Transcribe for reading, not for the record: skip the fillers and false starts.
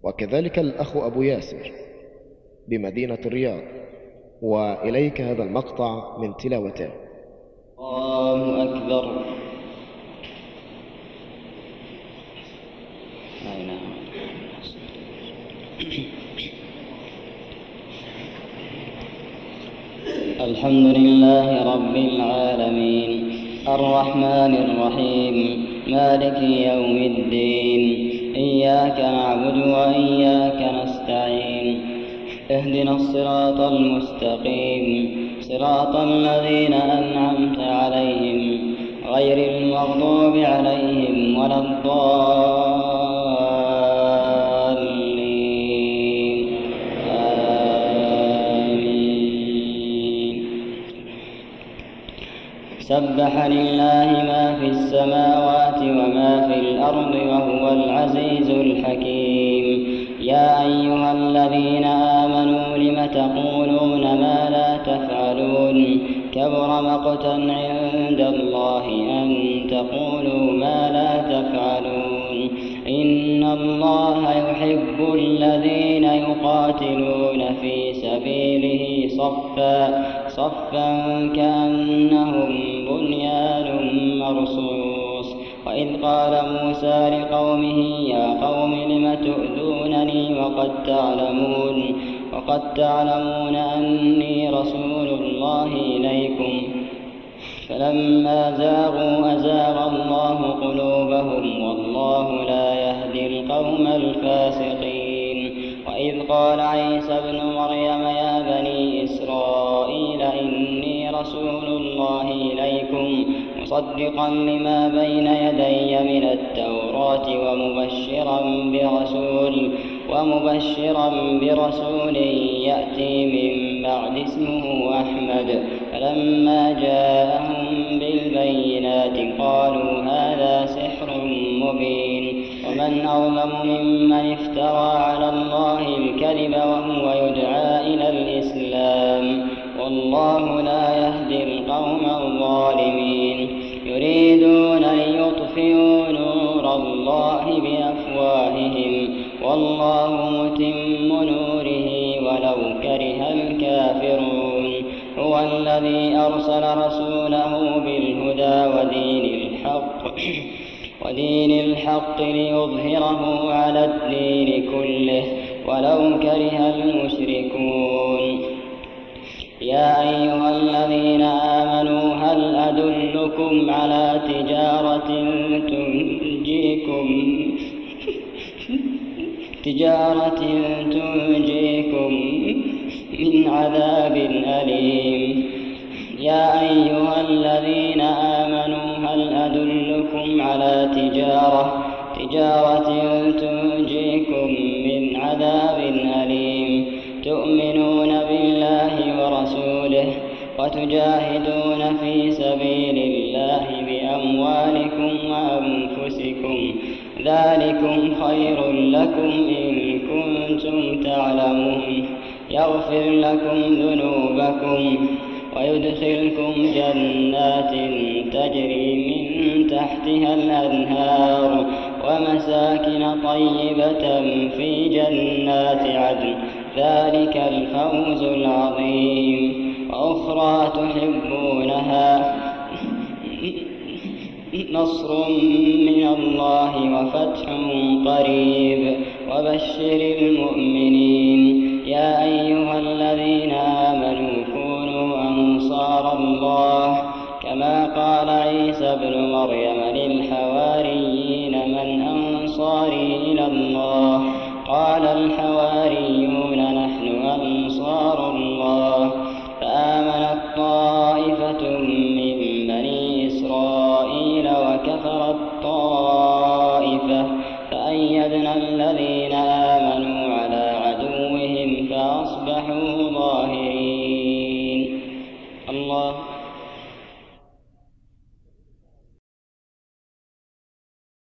وكذلك الأخ أبو ياسر بمدينة الرياض. وإليك هذا المقطع من تلاوته. الله أكبر. الحمد لله رب العالمين الرحمن الرحيم مالك يوم الدين إياك نعبد وإياك نستعين اهدنا الصراط المستقيم صراط الذين أنعمت عليهم غير المغضوب عليهم ولا الضالين آمين. سبح لله ما في السماوات وما في الأرض وهو العزيز الحكيم. يا أيها الذين آمنوا لم تقولون ما لا تفعلون كبر مقتا عند الله أن تقولوا ما لا تفعلون. إن الله يحب الذين يقاتلون في سبيله صفا كأنهم بنيان مرصوص. وإذ قال موسى لقومه يا قوم لم تؤذونني وقد تعلمون أني رسول الله إليكم فلما زاغوا أزاغ الله قلوبهم والله لا يهدي القوم الفاسقين. وإذ قال عيسى ابن مريم يا بني إسرائيل إني رسول الله إليكم مصدقا لما بين يدي من التوراة ومبشرا برسول يأتي من بعد اسمه أحمد. فلما جاءهم بالبينات قالوا هذا سحر مبين. ومن أظلم ممن افترى على الله الكذب وهو يدعى إلى الإسلام والله لا يهدي القوم الظالمين. يريدون ليطفئوا نور الله بأفواههم والله متم نوره ولو كره الكافرون. هو الذي أرسل رسوله بالهدى ودين الحق ليظهره على الدين كله ولو كره المشركون. يا أيها الذين آمنوا هل أدلكم على تجارة تنجيكم من عذاب أليم. يا أيها الذين آمنوا هل أدلكم على تجارة تنجيكم من عذاب أليم تؤمنون بالله ورسوله وتجاهدون في سبيل الله بأموالكم وأنفسكم ذلكم خير لكم إن كنتم تعلمون. يغفر لكم ذنوبكم ويدخلكم جنات تجري من تحتها الأنهار ومساكن طيبة في جنات عدن ذلك الفوز العظيم. وأخرى تحبونها نصر من الله وفتح قريب وبشر المؤمنين. يا أيها الذين آمنوا كونوا أنصار الله كما قال عيسى ابن مريم للحواريين من أنصاري إلى الله قال الحواريون نحن أنصار الله. فآمنت طائفة من بني إسرائيل وكفرت طائفة فأيدنا الذين آمنوا على عدوهم فأصبحوا ظالمين.